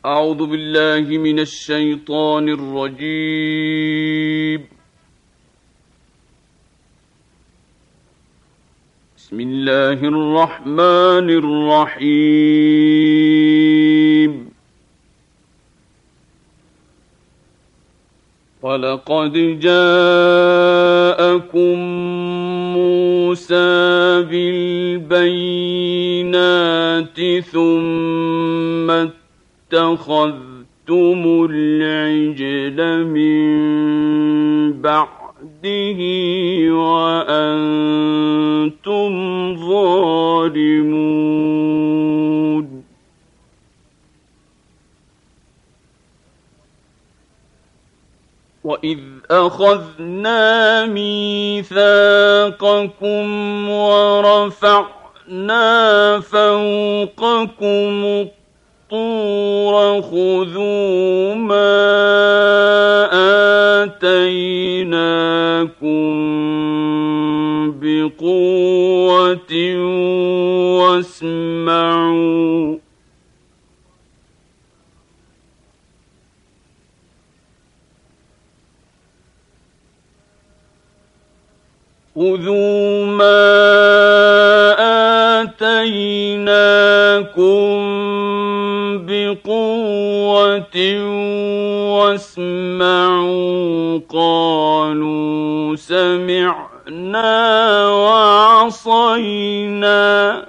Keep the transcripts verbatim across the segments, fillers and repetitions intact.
أعوذ بالله من الشيطان الرجيم. بسم الله الرحمن الرحيم. وَلَقَدْ جَاءَكُم مُّوسَىٰ بِالْبَيِّنَاتِ ثُمَّ اتَّخَذْتُمُ الْعِجْلَ مِن بَعْدِهِ وَأَنتُمْ ظَالِمُونَ. وَإِذْ أَخَذْنَا مِيثَاقَكُمْ وَرَفَعْنَا فَوْقَكُمُ الطُّورَ خُذُوا مَا آتَيْنَاكُم بِقُوَّةٍ وَاسْمَعُوا. خُذُوا مَا آتَيْنَاكُم بِقُوَّةٍ وَاسْمَعُوا. قَالُوا سَمِعْنَا وَعَصَيْنَا.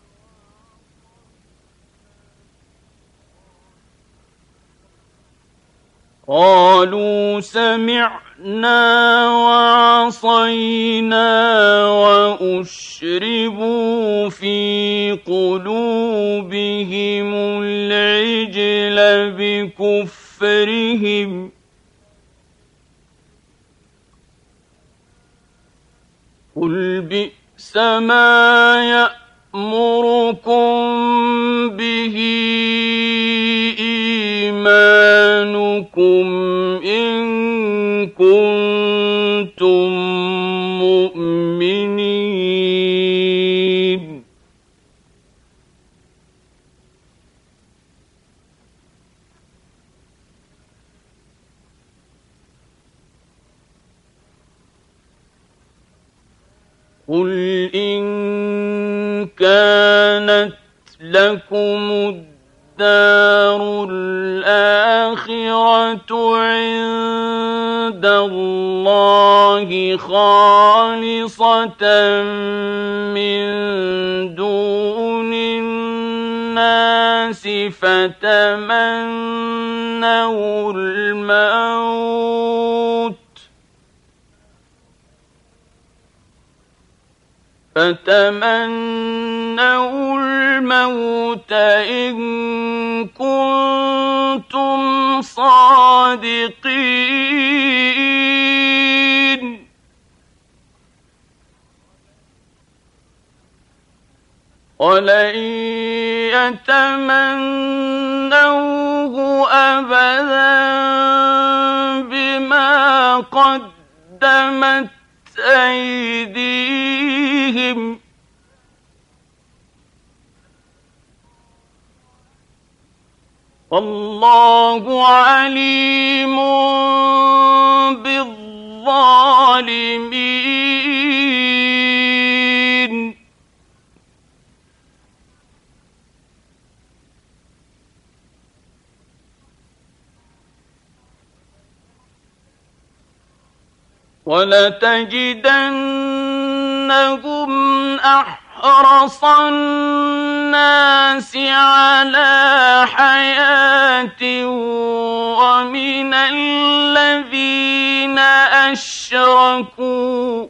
قَالُوا سَمِعْنَا وَعَصَيْنَا وَأُشْرِبُوا فِي قُلُوبِهِمُ الْعِجْلَ بِكُفْرِهِمْ ۚ قُلْ بِئْسَ مَا يَأْمُرُكُم بِهِ إِيمَانُكُمْ إِن كُنتُم مُّؤْمِنِينَ. قُلْ إِن كَانَتْ لَكُمُ الدَّارُ الْآخِرَةُ عِندَ اللَّهِ خَالِصَةً مِّن دُونِ النَّاسِ فَتَمَنَّوُا الْمَوْتَ فَتَمَنَّوُا الْمَوْتَ إِن كُنتُمْ صَادِقِينَ. وَلَن يَتَمَنَّوْهُ أَبَدًا بِمَا قَدَّمَتْ أَيْدِيهِمْ ۚ وَاللَّهُ عَلِيمٌ بِالظَّالِمِينَ. وَلَتَجِدَنَّهُمْ أَحْرَصَ النَّاسِ عَلَىٰ حَيَاةٍ وَمِنَ الَّذِينَ أَشْرَكُوا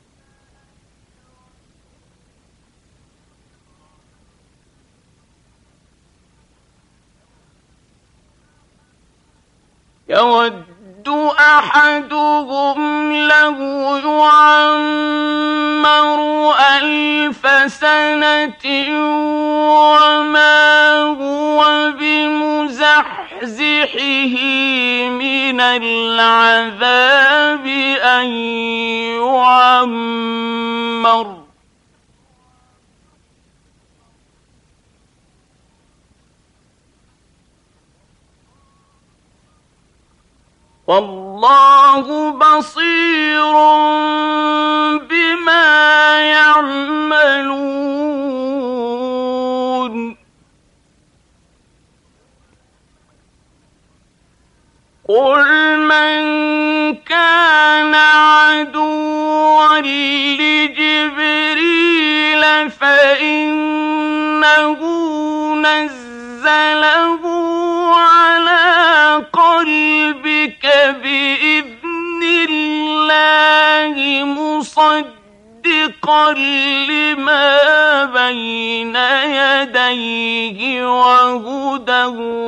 يَوَدُّ أَحَدُهُمْ لَوْ يُعَمَّرُ أَلْفَ سَنَةٍ وَمَا هُوَ بِمُزَحْزِحِهِ مِنَ الْعَذَابِ أَن يُعَمَّرَ ۚ والله بصير بما يعملون قل من كان عدوا لجبريل فإنه نزله على قلبك بإذن الله مصدقا لما بين يديه وهدى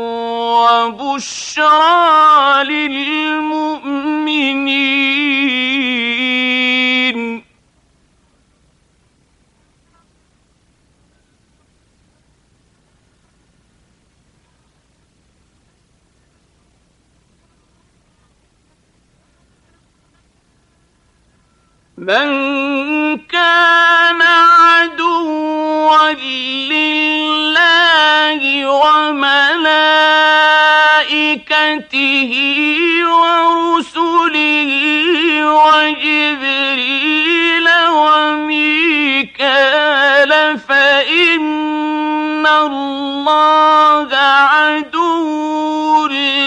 وبشرى للمؤمنين من كان عدوا لله وملائكته ورسله وجبريل وميكال فإن الله عدو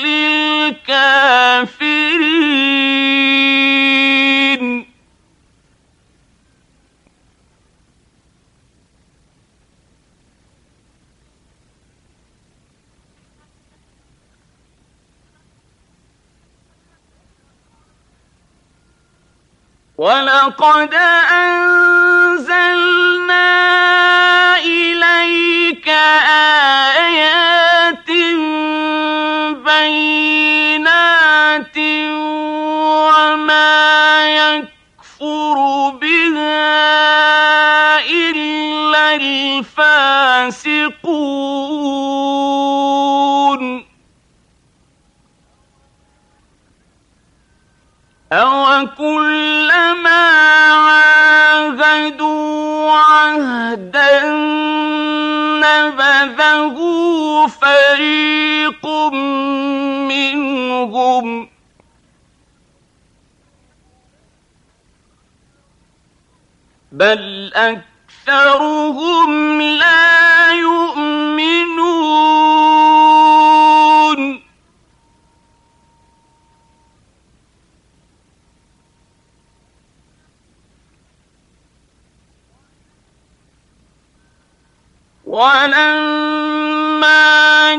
للكافرين وَلَقَدْ أَنزَلْنَا إِلَيْكَ آيَاتٍ بَيِّنَاتٍ وَمَا يَكْفُرُ بِهَا إِلَّا الْفَاسِقُونَ أَوَكُلَّمَا عَاهَدُوا عَهْدًا نَّبَذَهُ فَرِيقٌ مِّنْهُم بَلْ أَكْثَرُهُمْ لَا يُؤْمِنُونَ وَلَمَّا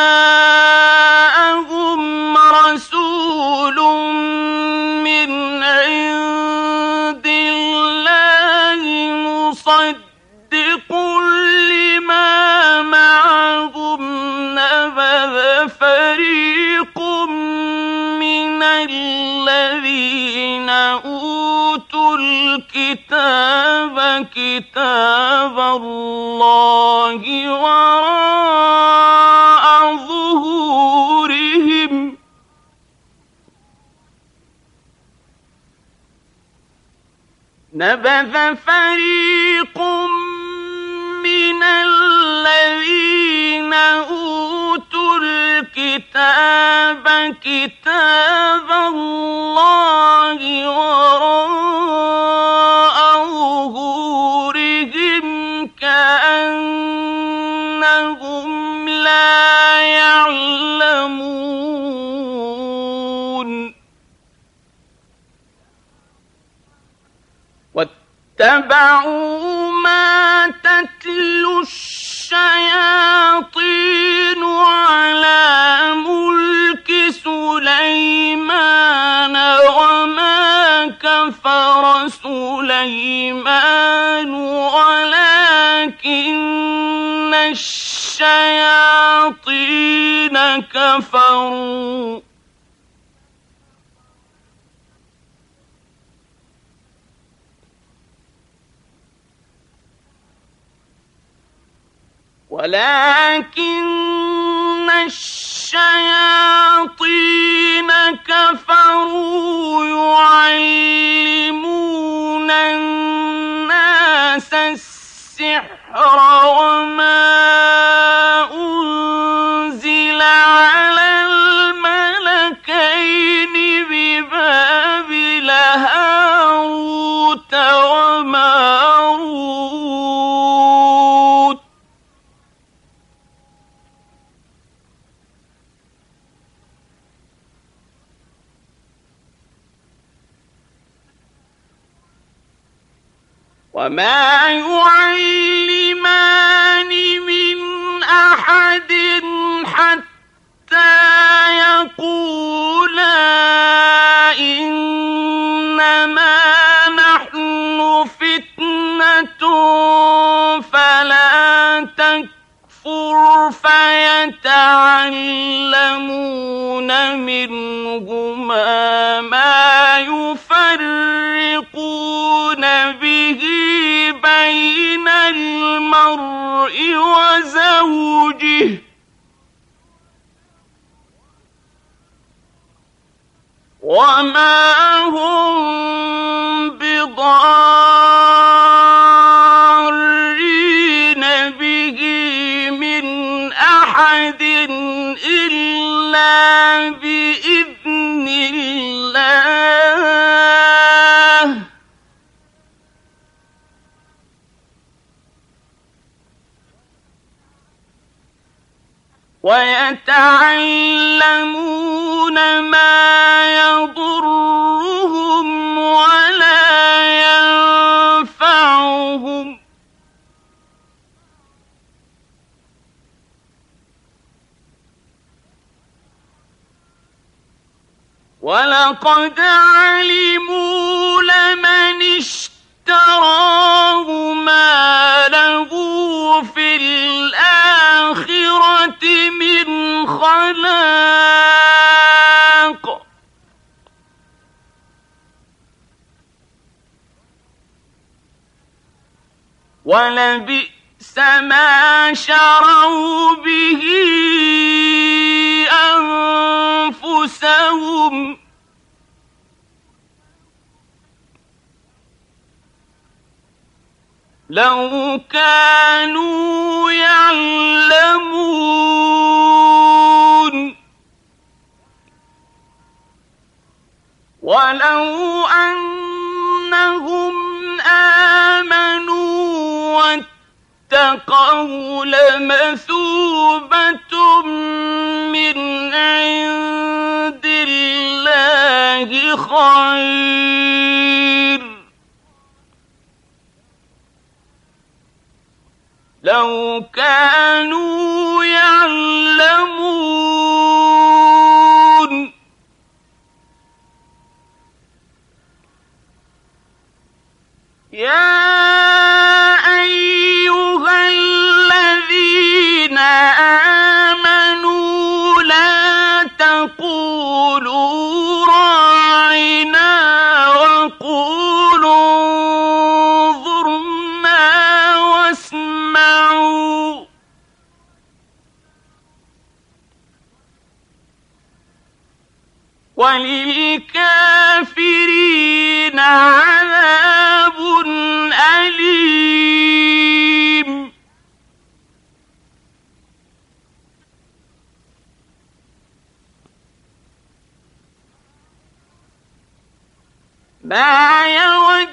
جَاءَهُمْ رَسُولٌ مِّنْ عِندِ اللَّهِ مُصَدِّقٌ لِّمَا مَعَهُمْ نَبَذَ فَرِيقٌ مِّنَ الَّذِينَ أُوتُوا الْكِتَابَ كِتَابَ اللَّهِ وَرَاءَ ظُهُورِهِمْ نَبَذَ فَرِيقٌ مِّنَ الَّذِينَ أُوتُوا الْكِتَابَ كِتَابَ اللَّهِ وَرَاءَ ظُهُورِهِمْ كَأَنَّهُمْ لَا يَعْلَمُونَ وَاتَّبَعُوا مَا تَتْلُو الشَّيَاطِينُ عَلَىٰ مُلْكِ سُلَيْمَانَ وَمَا كَفَرَ سُلَيْمَانُ وَلَٰكِنَّ الشَّيَاطِينَ كَفَرُوا ولكن الشياطين كفروا يعلمون الناس السحر وما أنزل على الملكين وما يعلمان من أحد حتى يقولا إنما نحن فتنة فلا تكفر فيتعلمون منهما ما يفرقون به بين المرء وزوجه وما هم بضارين به من أحد إلا بإذن الله ويتعلمون ما يضرهم ولا ينفعهم ولقد علموا لمن اشتراه ما له في الآخرة من خلاق ولبئس ما شروا به أنفسهم لو كانوا يعلمون ولو أنهم آمنوا واتقوا لمثوبة من عند الله خير لو كانوا يعلمون يا أيها الذين آمنوا لا تقولوا راعنا وقولوا انظرنا واسمعوا وللكافرين عذاب أليم ما يود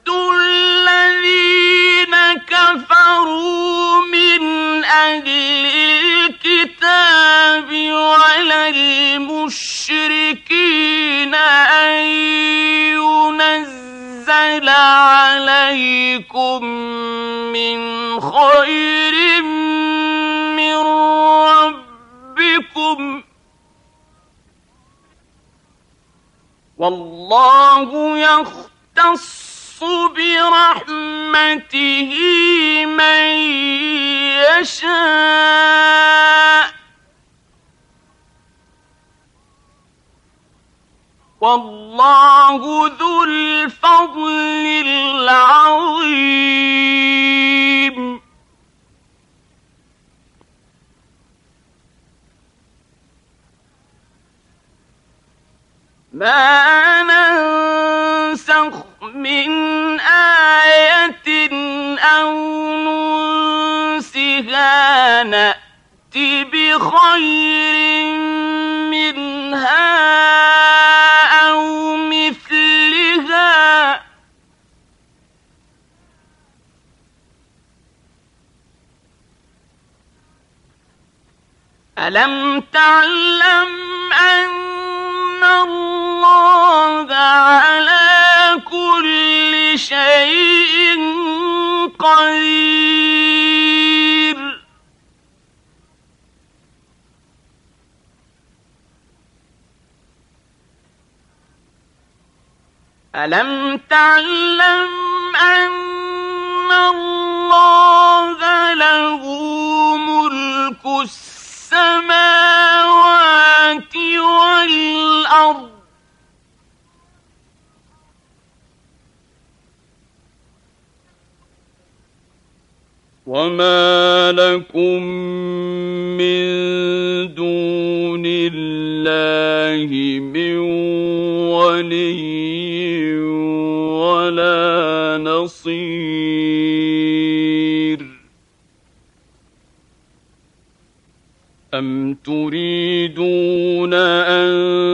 الذين كفروا من أهل الكتاب ولا المشركين أن ينزل عليكم من خير من ربكم والله يختص برحمته من يشاء والله ذو الفضل العظيم ما ننسخ من آية أو ننسها نأت بخير منها أو مثلها ألم تعلم أن الله على كل شيء قدير. ألم تعلم أن الله له ملك السماوات والأرض وما لكم من دون الله من ولي ولا نصير. أم تريدون أن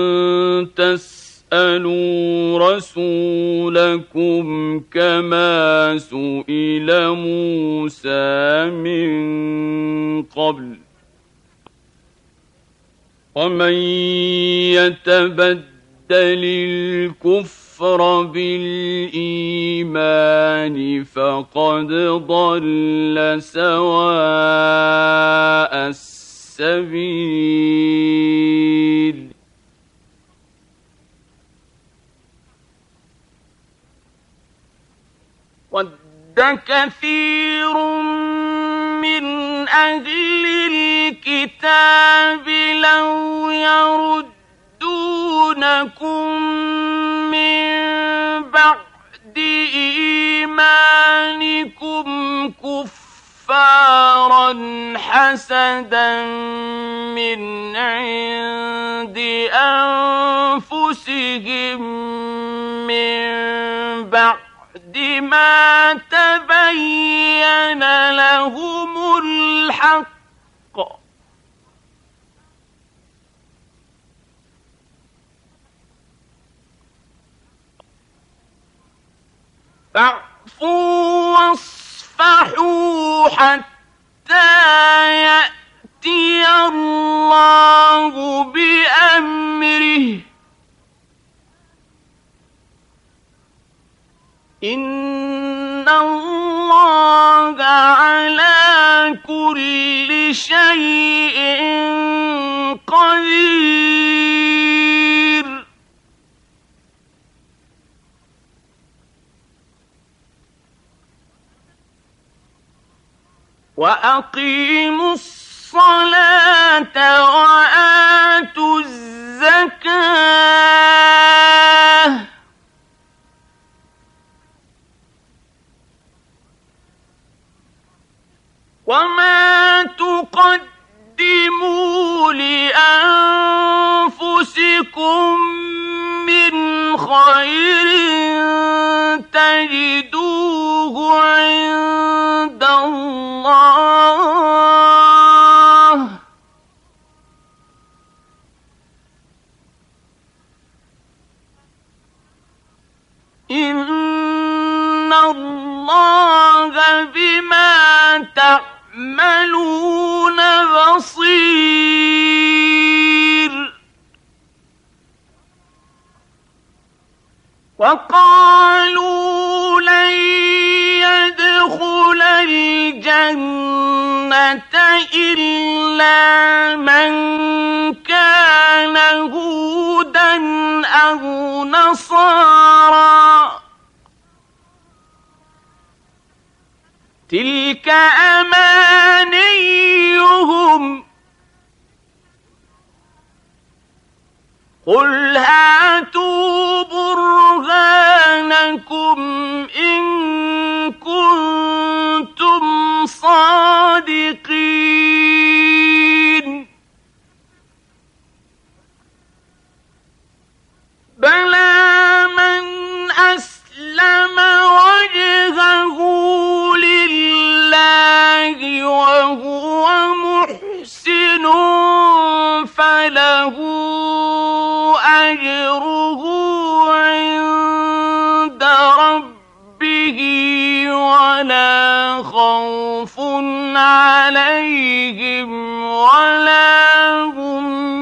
تسألوا رسولكم كما سئل موسى من قبل ومن يتبدل الكفر بالإيمان فقد ضل سواء السبيل. ود كثير من أهل الكتاب لو يردونكم من بعد إيمانكم كفارا حسدا من عند أنفسهم من بعد ما تبين لهم الحق فاعفوا واصفحوا حتى يأتي الله بأمره إن الله على كل شيء قدير. وأقيموا الصلاة وآتوا الزكاة وما تقدموا لأنفسكم من خير تجدوه عند الله إن الله بما تعملون بصير. وقالوا لن يدخل الجنة إلا من كان هودا أو نصارى تلك أمانيهم قل هاتوا برهانكم إن كنتم صادقين بلى من أسلم وجهه لله وهو محسن فله أجره عند ربه ولا خوف عليهم ولا هم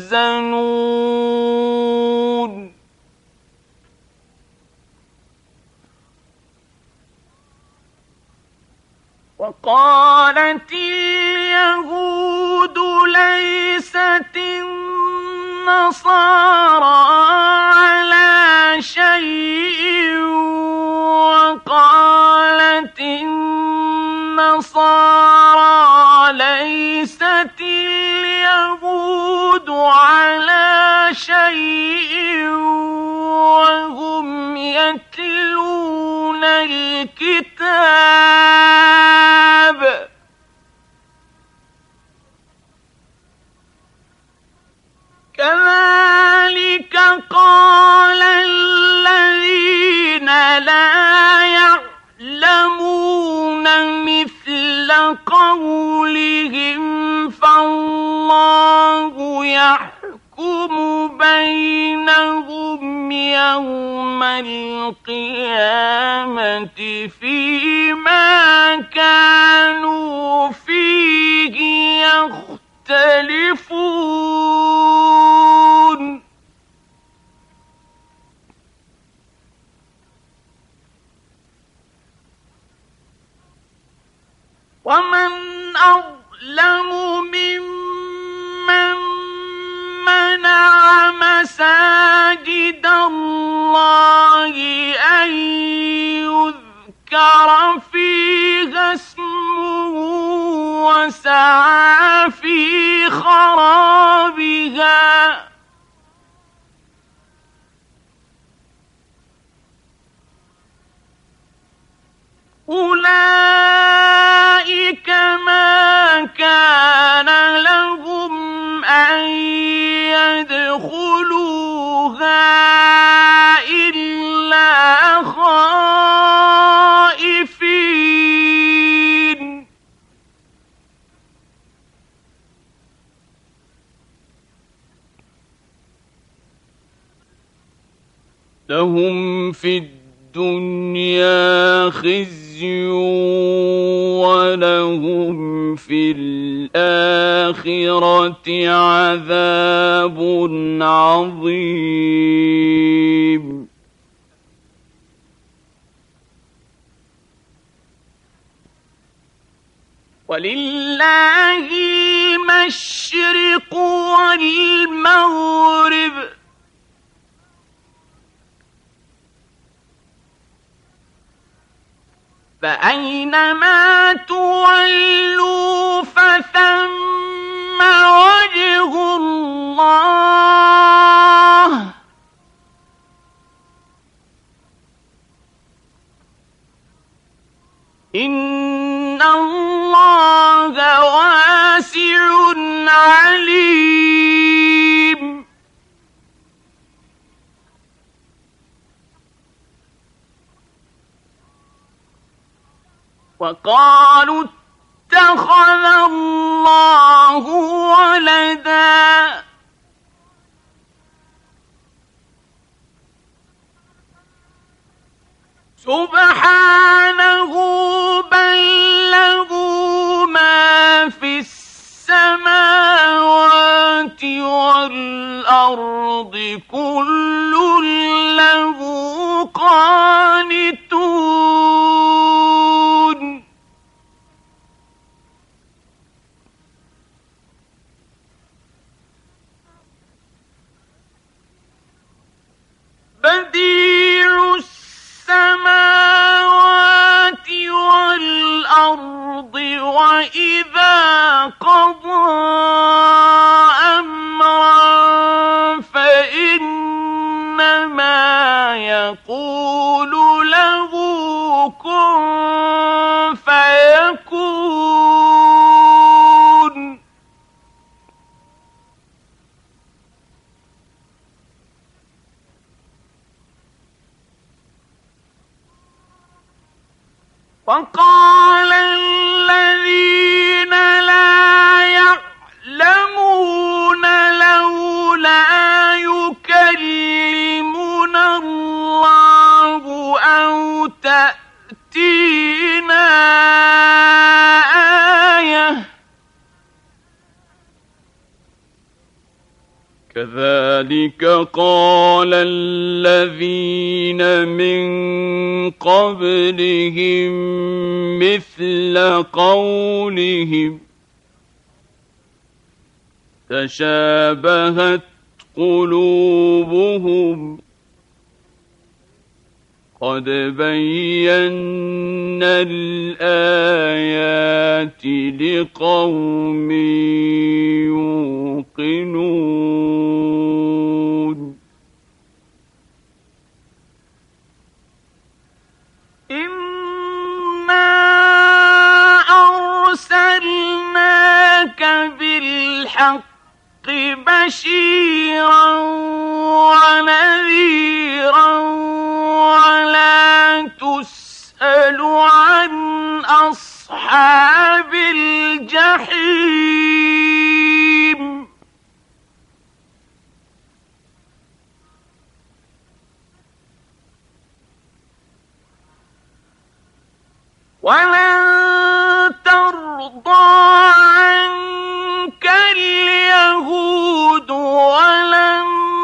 يحزنون. وقالت اليهود ليست النصارى على شيء وقالت النصارى ليست اليهود على شيء وهم يتلون الكتاب كذلك قال الذين لا يعلمون مثل قولهم فالله يحكم بينهم يوم القيامة فيما كانوا فيه يختلفون ومن أظلم ممن منع مساجد الله أن يذكر فيها اسمه وسعى في خرابها أولئك ما كان لهم أن يدخلوها إلا خائفين لهم في الدنيا خزي ولهم في الآخرة عذاب عظيم ولله المشرق والمغرب فأينما تولوا فثم وجه الله إن الله واسع عليم وقالوا اتخذ الله ولدا سبحانه بل له ما في السماوات والأرض كل له قانتون بديع السماوات والأرض وإذا قضى أمرا فإنما يقول له كن فيكون وقال الذين لا يعلمون لولا يكلمنا الله أو تأتينا آية كذلك قال الذين من قبلهم مثل قولهم تشابهت قلوبهم قد بينا الآيات لقوم يوقنون إنا أرسلناك بالحق بشيرا ونذيرا ولا تسأل عن أصحاب الجحيم ولن ترضى عنك اليهود ولا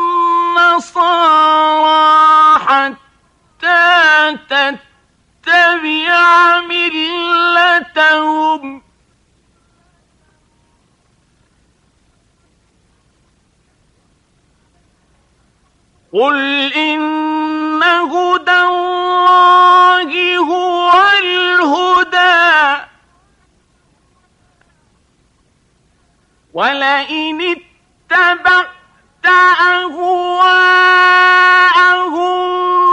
النصارى حتى تتبع ملتهم قل إن هدى الله هو الهدى ولئن اتبعت أهواءهم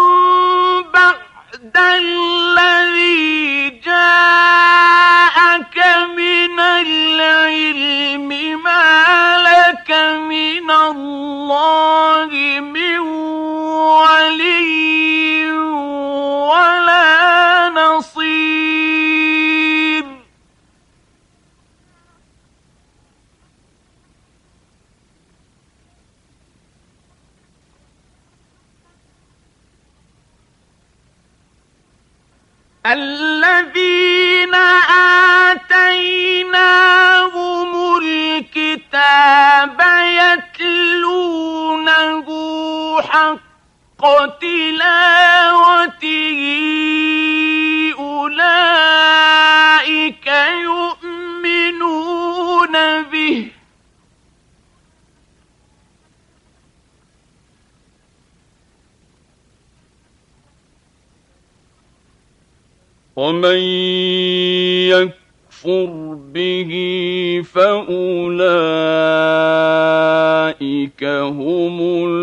بعد الذي جاءك من العلم ما لك من الله من ولي ولا نصير الذين آتيناهم الكتاب يتلونه حق تلاوته أولئك يؤمنون به ومن يكفر به فأولئك هم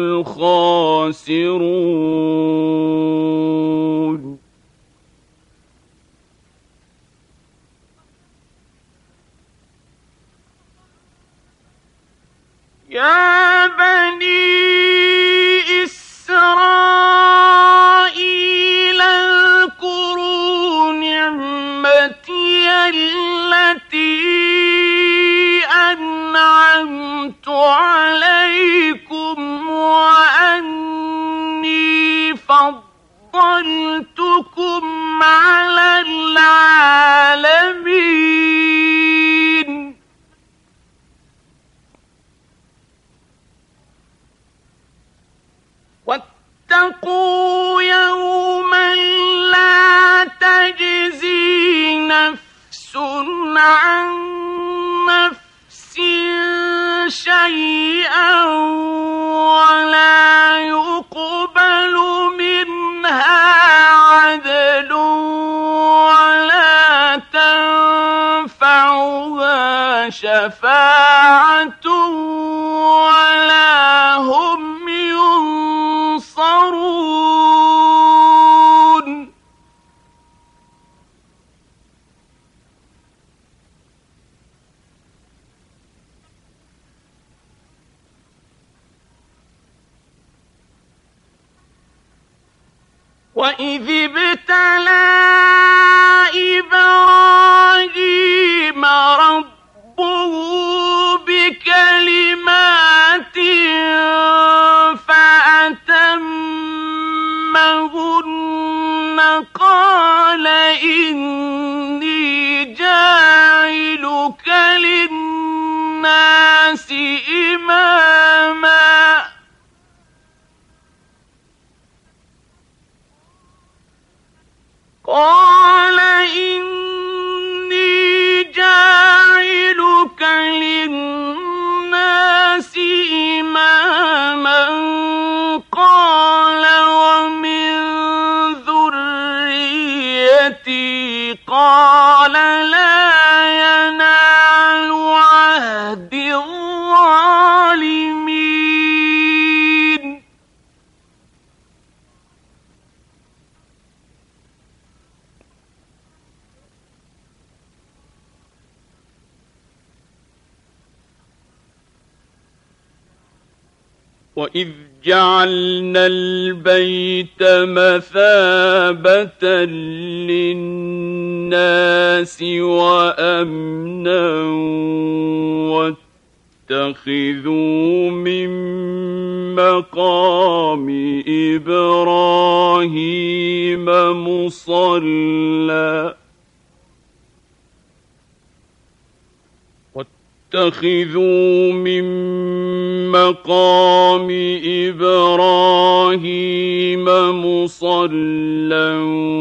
الخاسرون يا بني إسرائيل اذكروا نعمتي التي أنعمت عليكم وأني فضلتكم على العالمين واتقوا يوما لا تجزي نفس عن نفس شيئا ولا يقبل منها عدل ولا تنفعها شفاعة ولا هم ينصرون وإذ ابتلى إبراهيم ربه بكلمات فأتمهن قال إني جاعلك للناس إماما وَإِذْ جَعَلْنَا الْبَيْتَ مَثَابَةً لِلنَّاسِ وَأَمْنًا وَاتَّخِذُوا مِن مَّقَامِ إِبْرَاهِيمَ مُصَلًّى اتخذوا من مقام إبراهيم مصلى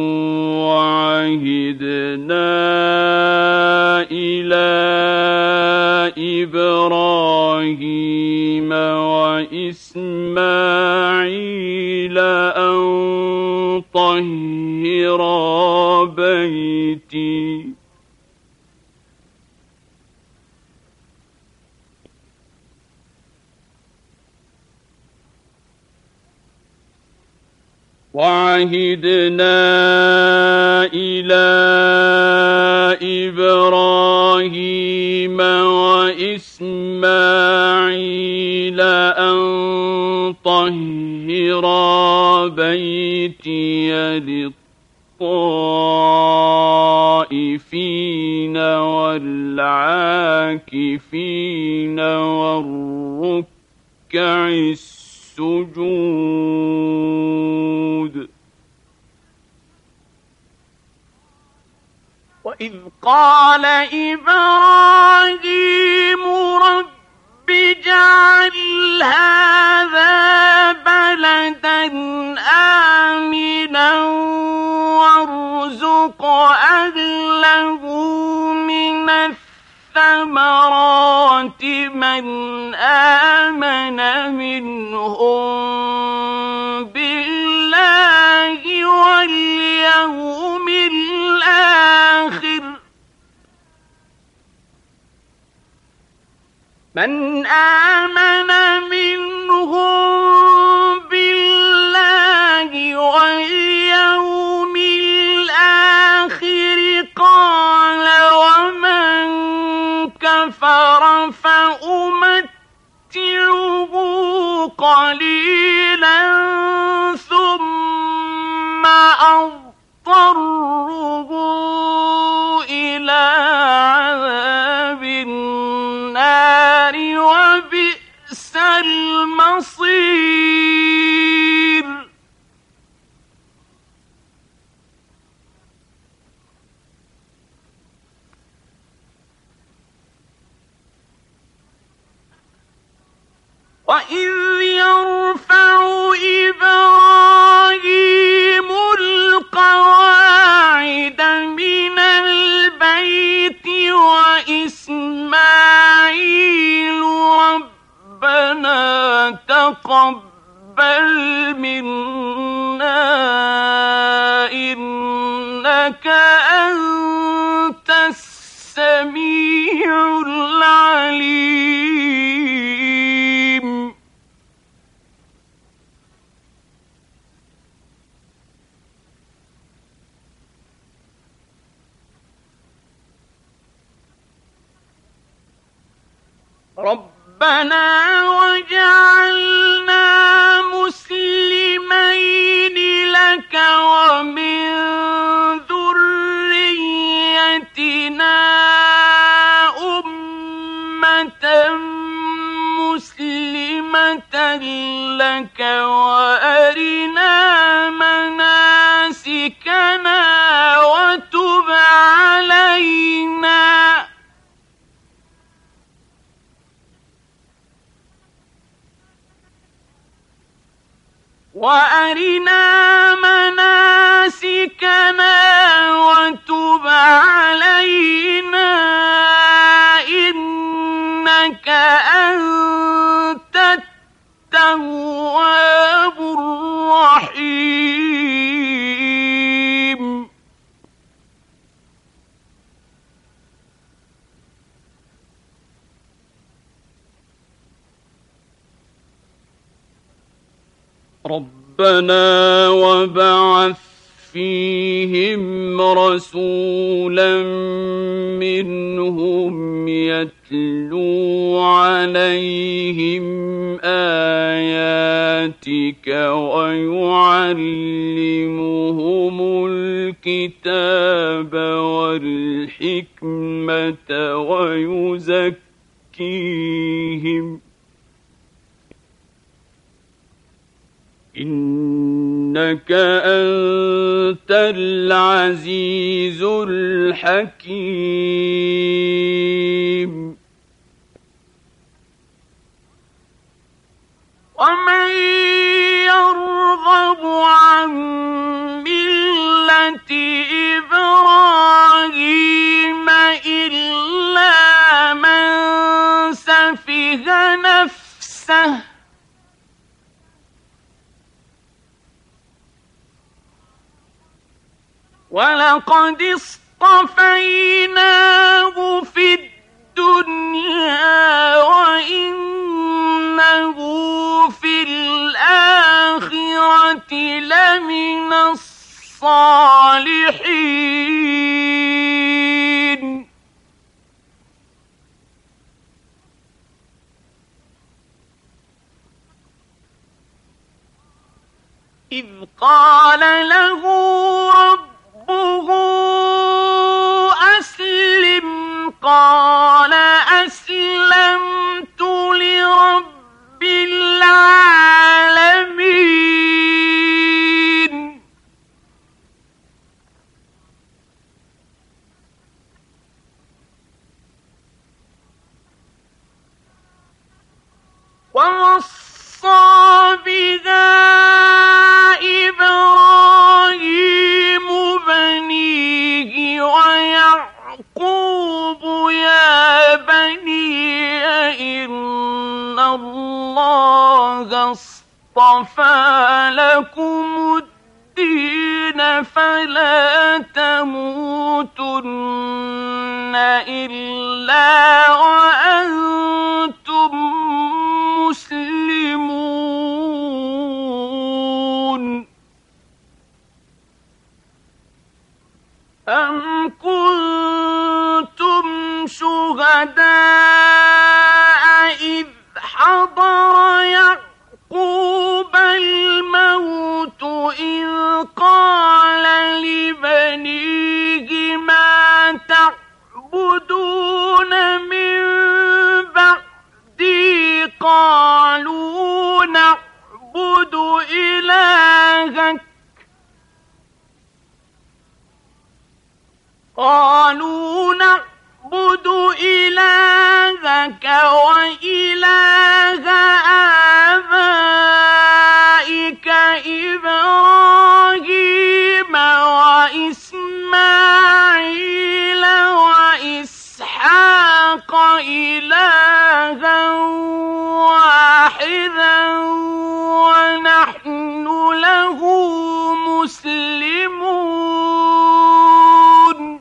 وعهدنا إلى إبراهيم وإسماعيل أن طهرا بيتي وعهدنا إلى إبراهيم وإسماعيل أن طهرا بيتي للطائفين والعاكفين والركع السجود وإذ قال إبراهيم رب اجعل هذا بلدا آمنا وارزق أهله من الثمرات من آمن منهم بالله واليوم الآخر من آمن منهم بالله واليوم الآخر قال ومن كفر فأمتعه قليلا ثم أضطره إلى عذاب النار وبئس المصير وَإِذْ يَرْفَعُ إِبْرَاهِيمُ الْقَوَاعِدَ مِنَ الْبَيْتِ وَإِسْمَاعِيلُ رَبَّنَا تَقَبَّلْ مِنَّا إِنَّكَ أَنتَ السَّمِيعُ الْعَلِيمُ رَبَّنَا وَاجْعَلْنَا مُسْلِمَيْنِ لَكَ وَمِن ذُرِّيَّتِنَا أُمَّةً مُّسْلِمَةً لَكَ وَأَرِنَا مَنَاسِكَنَا وَتُبْ عَلَيْنَا وَأَرِنَا مَنَاسِكَنَا وَتُبْ عَلَيْنَا إِنَّكَ أَنتَ التَّوَّابُ الرَّحِيمُ رَبَّنَا وَابْعَثْ فِيهِمْ رَسُولًا مِّنْهُمْ يَتْلُو يتلو عليهم آياتك ويعلمهم الكتاب والحكمة ويزكيهم إنك أنت العزيز الحكيم. ومن يرغب عن ملة إبراهيم إلا من سفه نفسه ولقد اصطفيناه في الدنيا وإنه في الآخرة لمن الصالحين. إذ قال له رب أسلم قال أسلمت لرب العالمين. ووصى بها إبراهيم بنيه ويعقوب يا بني إن الله اصطفى لكم الدين فلا تموتن إلا وأنتم مسلمون. أم كنتم شهداء إذ حضر يعقوب الموت إذ قال لبنيه ما تعبدون من بعدي قالوا نعبد إلهك قالوا نعبد إلهك وإله آبائك إبراهيم وإسماعيل وإسحاق إلها واحدا ونحن له مسلمون.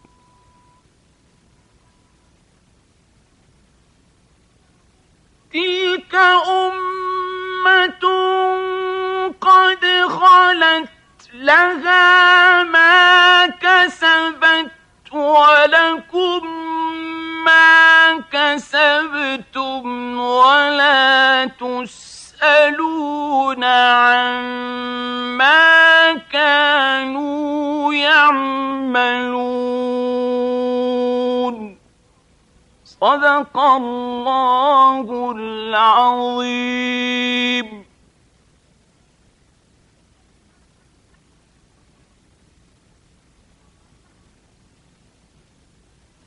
تلك أمة قد خلت لها ما كسبت ولكم ما كسبتم ولا تسألون عما كانوا يعملون. صدق الله العظيم.